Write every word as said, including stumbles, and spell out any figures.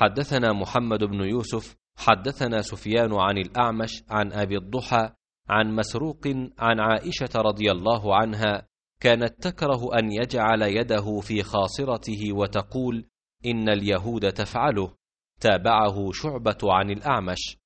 حدثنا محمد بن يوسف حدثنا سفيان عن الأعمش عن أبي الضحى عن مسروق عن عائشة رضي الله عنها كانت تكره أن يجعل يده في خاصرته وتقول إن اليهود تفعله. تابعه شعبة عن الأعمش.